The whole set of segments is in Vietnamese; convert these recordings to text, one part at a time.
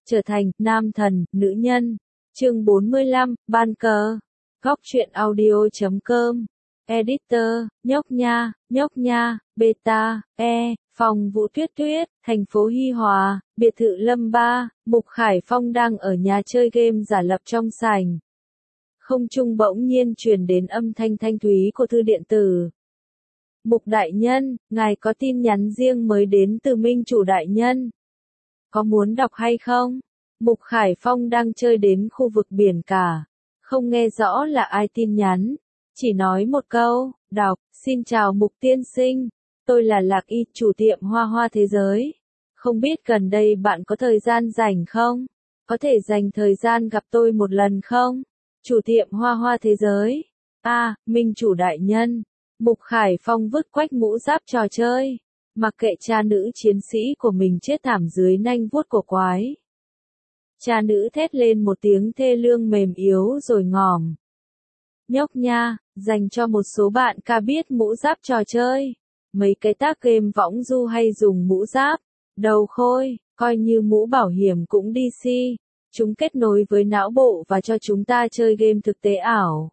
trở thành nam thần, nữ nhân. Chương 45, ban cờ. Góc truyện audio.com. Editor, nhóc nha, beta, phòng Vũ Tuyết Tuyết, thành phố Hy Hòa, biệt thự Lâm Ba, Mục Khải Phong đang ở nhà chơi game giả lập trong sảnh. Không trung bỗng nhiên truyền đến âm thanh thanh thúy của thư điện tử. Mục đại nhân, ngài có tin nhắn riêng mới đến từ Minh chủ đại nhân. Có muốn đọc hay không? Mục Khải Phong đang chơi đến khu vực biển cả. Không nghe rõ là ai tin nhắn. Chỉ nói một câu, đọc, xin chào Mục tiên sinh. Tôi là Lạc Y, chủ tiệm Hoa Hoa Thế Giới. Không biết gần đây bạn có thời gian rảnh không? Có thể dành thời gian gặp tôi một lần không? Chủ tiệm Hoa Hoa Thế Giới. Minh chủ đại nhân. Mục Khải Phong vứt quách mũ giáp trò chơi. Mặc kệ cha nữ chiến sĩ của mình chết thảm dưới nanh vuốt của quái. Cha nữ thét lên một tiếng thê lương mềm yếu rồi ngỏm. Nhóc nha, dành cho một số bạn ca biết mũ giáp trò chơi. Mấy cái tác game võng du hay dùng mũ giáp. Đầu khôi, coi như mũ bảo hiểm cũng DC. Chúng kết nối với não bộ và cho chúng ta chơi game thực tế ảo.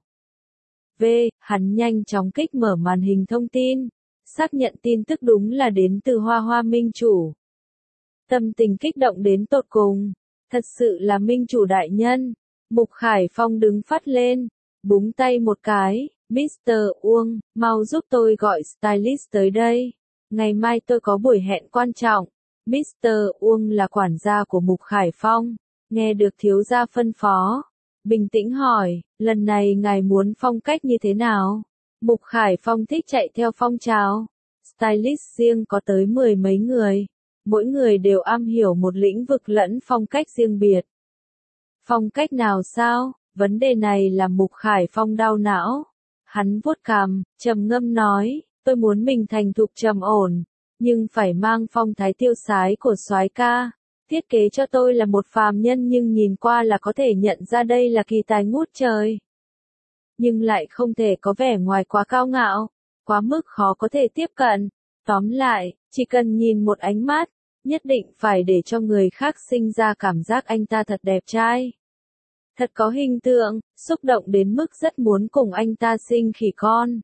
Hắn nhanh chóng kích mở màn hình thông tin. Xác nhận tin tức đúng là đến từ Hoa Hoa Minh chủ. Tâm tình kích động đến tột cùng. Thật sự là Minh chủ đại nhân. Mục Khải Phong đứng phắt lên. Búng tay một cái. Mr. Uông, mau giúp tôi gọi stylist tới đây. Ngày mai tôi có buổi hẹn quan trọng. Mr. Uông là quản gia của Mục Khải Phong. Nghe được thiếu gia phân phó. Bình tĩnh hỏi, lần này ngài muốn phong cách như thế nào? Mục Khải Phong thích chạy theo phong trào. Stylist riêng có tới 10 mấy người. Mỗi người đều am hiểu một lĩnh vực lẫn phong cách riêng biệt. Phong cách nào sao? Vấn đề này làm Mục Khải Phong đau não. Hắn vuốt cằm, trầm ngâm nói, tôi muốn mình thành thục trầm ổn, nhưng phải mang phong thái tiêu sái của soái ca. Thiết kế cho tôi là một phàm nhân nhưng nhìn qua là có thể nhận ra đây là kỳ tài ngút trời. Nhưng lại không thể có vẻ ngoài quá cao ngạo, quá mức khó có thể tiếp cận. Tóm lại, chỉ cần nhìn một ánh mắt, nhất định phải để cho người khác sinh ra cảm giác anh ta thật đẹp trai. Thật có hình tượng, xúc động đến mức rất muốn cùng anh ta sinh khỉ con.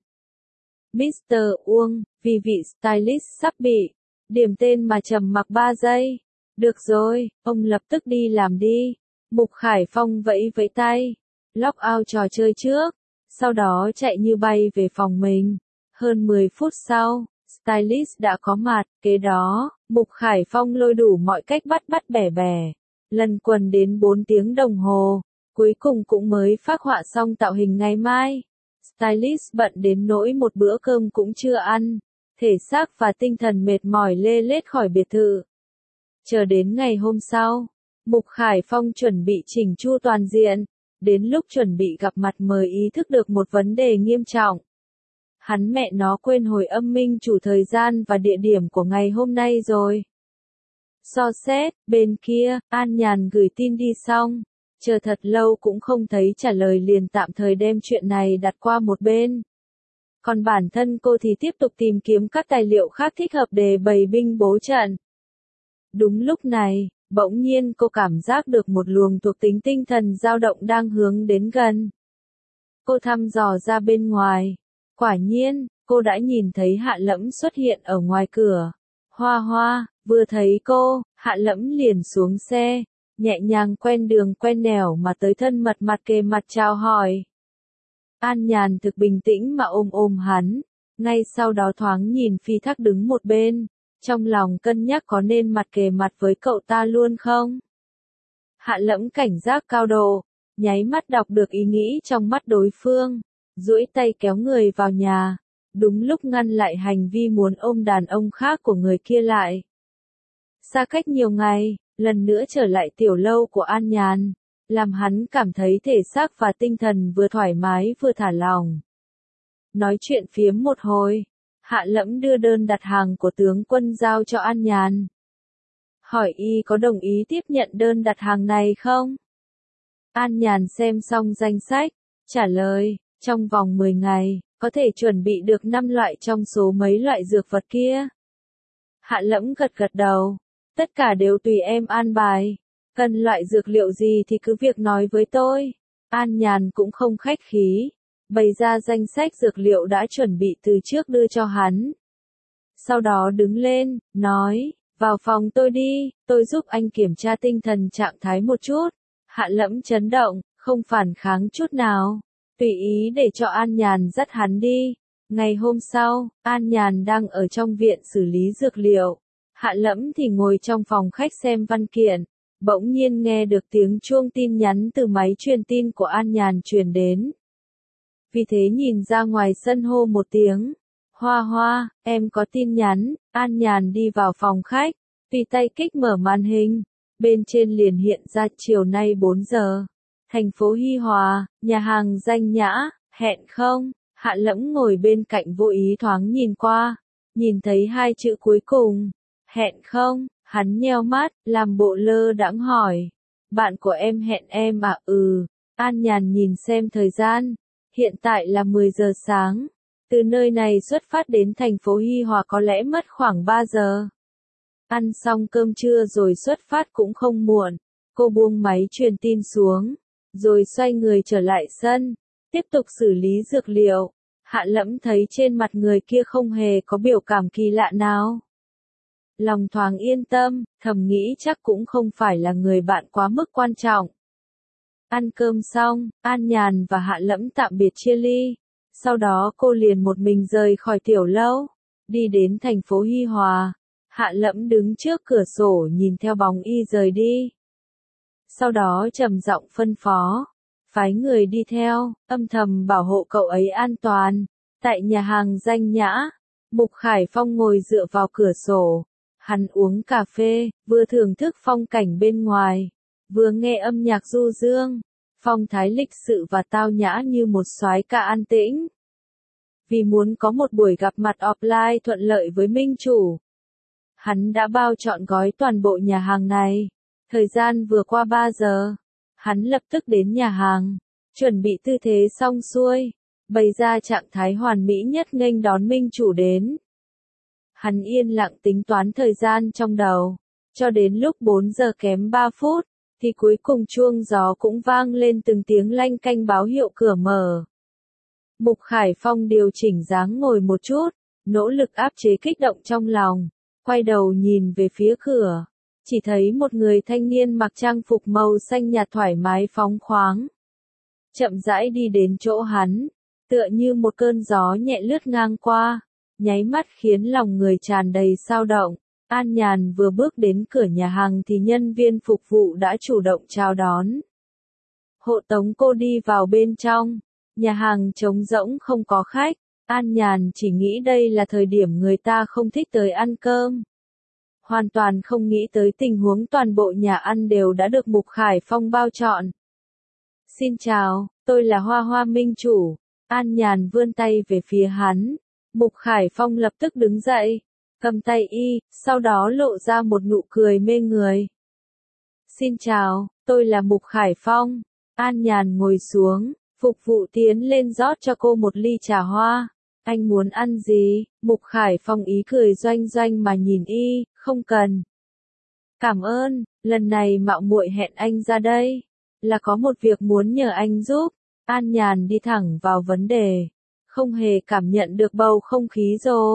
Mr. Uông, vì vị stylist sắp bị điểm tên mà trầm mặc 3 giây. Được rồi, ông lập tức đi làm đi. Mục Khải Phong vẫy vẫy tay. Log out trò chơi trước. Sau đó chạy như bay về phòng mình. Hơn 10 phút sau, stylist đã có mặt. Kế đó, Mục Khải Phong lôi đủ mọi cách bắt bẻ. Lần quần đến 4 tiếng đồng hồ. Cuối cùng cũng mới phác họa xong tạo hình ngày mai. Stylist bận đến nỗi một bữa cơm cũng chưa ăn. Thể xác và tinh thần mệt mỏi lê lết khỏi biệt thự. Chờ đến ngày hôm sau, Mục Khải Phong chuẩn bị chỉnh chu toàn diện. Đến lúc chuẩn bị gặp mặt mới ý thức được một vấn đề nghiêm trọng. Hắn mẹ nó quên hồi âm minh chủ thời gian và địa điểm của ngày hôm nay rồi. So xét, bên kia, An Nhàn gửi tin đi xong. Chờ thật lâu cũng không thấy trả lời liền tạm thời đem chuyện này đặt qua một bên. Còn bản thân cô thì tiếp tục tìm kiếm các tài liệu khác thích hợp để bày binh bố trận. Đúng lúc này, bỗng nhiên cô cảm giác được một luồng thuộc tính tinh thần dao động đang hướng đến gần. Cô thăm dò ra bên ngoài. Quả nhiên, cô đã nhìn thấy Hạ Lẫm xuất hiện ở ngoài cửa. Hoa Hoa, vừa thấy cô, Hạ Lẫm liền xuống xe. Nhẹ nhàng quen đường quen nẻo mà tới thân mật mặt kề mặt chào hỏi. An Nhàn thực bình tĩnh mà ôm hắn. Ngay sau đó thoáng nhìn Phi Thác đứng một bên. Trong lòng cân nhắc có nên mặt kề mặt với cậu ta luôn không? Hạ Lẫm cảnh giác cao độ, nháy mắt đọc được ý nghĩ trong mắt đối phương, duỗi tay kéo người vào nhà, đúng lúc ngăn lại hành vi muốn ôm đàn ông khác của người kia lại. Xa cách nhiều ngày, lần nữa trở lại tiểu lâu của An Nhàn, làm hắn cảm thấy thể xác và tinh thần vừa thoải mái vừa thả lỏng. Nói chuyện phiếm một hồi. Hạ Lẫm đưa đơn đặt hàng của tướng quân giao cho An Nhàn. Hỏi y có đồng ý tiếp nhận đơn đặt hàng này không? An Nhàn xem xong danh sách, trả lời, trong vòng 10 ngày, có thể chuẩn bị được 5 loại trong số mấy loại dược vật kia. Hạ Lẫm gật đầu, tất cả đều tùy em an bài. Cần loại dược liệu gì thì cứ việc nói với tôi. An Nhàn cũng không khách khí, bày ra danh sách dược liệu đã chuẩn bị từ trước đưa cho hắn. Sau đó đứng lên, nói, vào phòng tôi đi, tôi giúp anh kiểm tra tinh thần trạng thái một chút. Hạ Lẫm chấn động, không phản kháng chút nào, tùy ý để cho An Nhàn dắt hắn đi. Ngày hôm sau, An Nhàn đang ở trong viện xử lý dược liệu. Hạ Lẫm thì ngồi trong phòng khách xem văn kiện. Bỗng nhiên nghe được tiếng chuông tin nhắn từ máy truyền tin của An Nhàn truyền đến. Vì thế nhìn ra ngoài sân hô một tiếng. Hoa Hoa, em có tin nhắn. An Nhàn đi vào phòng khách, tùy tay kích mở màn hình. Bên trên liền hiện ra chiều nay 4 giờ. Thành phố Hi Hòa, nhà hàng danh nhã, hẹn không? Hạ Lẫm ngồi bên cạnh vô ý thoáng nhìn qua. Nhìn thấy hai chữ cuối cùng. Hẹn không? Hắn nheo mắt, làm bộ lơ đãng hỏi. Bạn của em hẹn em à? An Nhàn nhìn xem thời gian. Hiện tại là 10 giờ sáng. Từ nơi này xuất phát đến thành phố Hi Hòa có lẽ mất khoảng 3 giờ. Ăn xong cơm trưa rồi xuất phát cũng không muộn. Cô buông máy truyền tin xuống, rồi xoay người trở lại sân, tiếp tục xử lý dược liệu. Hạ Lẫm thấy trên mặt người kia không hề có biểu cảm kỳ lạ nào. Lòng thoáng yên tâm, thầm nghĩ chắc cũng không phải là người bạn quá mức quan trọng. Ăn cơm xong, An Nhàn và Hạ Lẫm tạm biệt chia ly. Sau đó cô liền một mình rời khỏi tiểu lâu, đi đến thành phố Hi Hòa. Hạ Lẫm đứng trước cửa sổ nhìn theo bóng y rời đi. Sau đó trầm giọng phân phó, phái người đi theo, âm thầm bảo hộ cậu ấy an toàn. Tại nhà hàng danh nhã, Mục Khải Phong ngồi dựa vào cửa sổ. Hắn uống cà phê, vừa thưởng thức phong cảnh bên ngoài, vừa nghe âm nhạc du dương, phong thái lịch sự và tao nhã như một soái ca an tĩnh. Vì muốn có một buổi gặp mặt offline thuận lợi với minh chủ, hắn đã bao trọn gói toàn bộ nhà hàng này. Thời gian vừa qua 3 giờ, hắn lập tức đến nhà hàng, chuẩn bị tư thế xong xuôi, bày ra trạng thái hoàn mỹ nhất nghênh đón minh chủ đến. Hắn yên lặng tính toán thời gian trong đầu, cho đến lúc 4 giờ kém 3 phút, thì cuối cùng chuông gió cũng vang lên từng tiếng lanh canh báo hiệu cửa mở. Mục Khải Phong điều chỉnh dáng ngồi một chút, nỗ lực áp chế kích động trong lòng, quay đầu nhìn về phía cửa, chỉ thấy một người thanh niên mặc trang phục màu xanh nhạt thoải mái phóng khoáng. Chậm rãi đi đến chỗ hắn, tựa như một cơn gió nhẹ lướt ngang qua, nháy mắt khiến lòng người tràn đầy xao động. An Nhàn vừa bước đến cửa nhà hàng thì nhân viên phục vụ đã chủ động chào đón. Hộ tống cô đi vào bên trong. Nhà hàng trống rỗng không có khách. An Nhàn chỉ nghĩ đây là thời điểm người ta không thích tới ăn cơm. Hoàn toàn không nghĩ tới tình huống toàn bộ nhà ăn đều đã được Mục Khải Phong bao trọn. Xin chào, tôi là Hoa Hoa minh chủ. An Nhàn vươn tay về phía hắn. Mục Khải Phong lập tức đứng dậy, cầm tay y, sau đó lộ ra một nụ cười mê người. Xin chào, tôi là Mục Khải Phong. An Nhàn ngồi xuống, phục vụ tiến lên rót cho cô một ly trà hoa. Anh muốn ăn gì? Mục Khải Phong ý cười doanh doanh mà nhìn y, không cần. Cảm ơn, lần này mạo muội hẹn anh ra đây, là có một việc muốn nhờ anh giúp. An Nhàn đi thẳng vào vấn đề, không hề cảm nhận được bầu không khí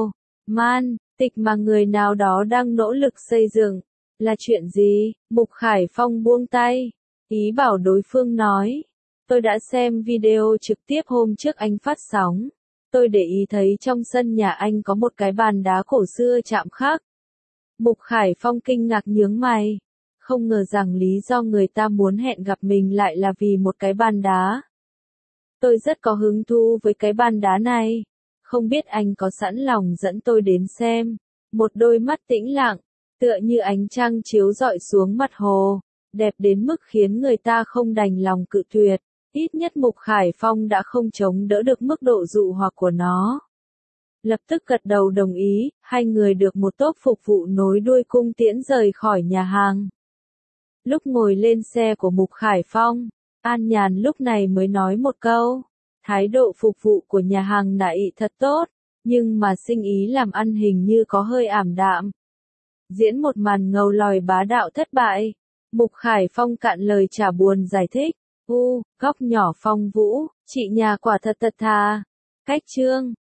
tịch mà người nào đó đang nỗ lực xây dựng. Là chuyện gì? Mục Khải Phong buông tay, ý bảo đối phương nói. Tôi đã xem video trực tiếp hôm trước anh phát sóng. Tôi để ý thấy trong sân nhà anh có một cái bàn đá cổ xưa chạm khắc. Mục Khải Phong kinh ngạc nhướng mày. Không ngờ rằng lý do người ta muốn hẹn gặp mình lại là vì một cái bàn đá. Tôi rất có hứng thú với cái bàn đá này. Không biết anh có sẵn lòng dẫn tôi đến xem. Một đôi mắt tĩnh lặng, tựa như ánh trăng chiếu rọi xuống mặt hồ, đẹp đến mức khiến người ta không đành lòng cự tuyệt. Ít nhất Mục Khải Phong đã không chống đỡ được mức độ dụ hoặc của nó. Lập tức gật đầu đồng ý, hai người được một tốp phục vụ nối đuôi cung tiễn rời khỏi nhà hàng. Lúc ngồi lên xe của Mục Khải Phong, An Nhàn lúc này mới nói một câu. Thái độ phục vụ của nhà hàng nãy thật tốt, nhưng mà sinh ý làm ăn hình như có hơi ảm đạm. Diễn một màn ngầu lòi bá đạo thất bại. Mục Khải Phong cạn lời trả buồn giải thích. Góc nhỏ Phong Vũ, chị nhà quả thật thật thà. Cách chương.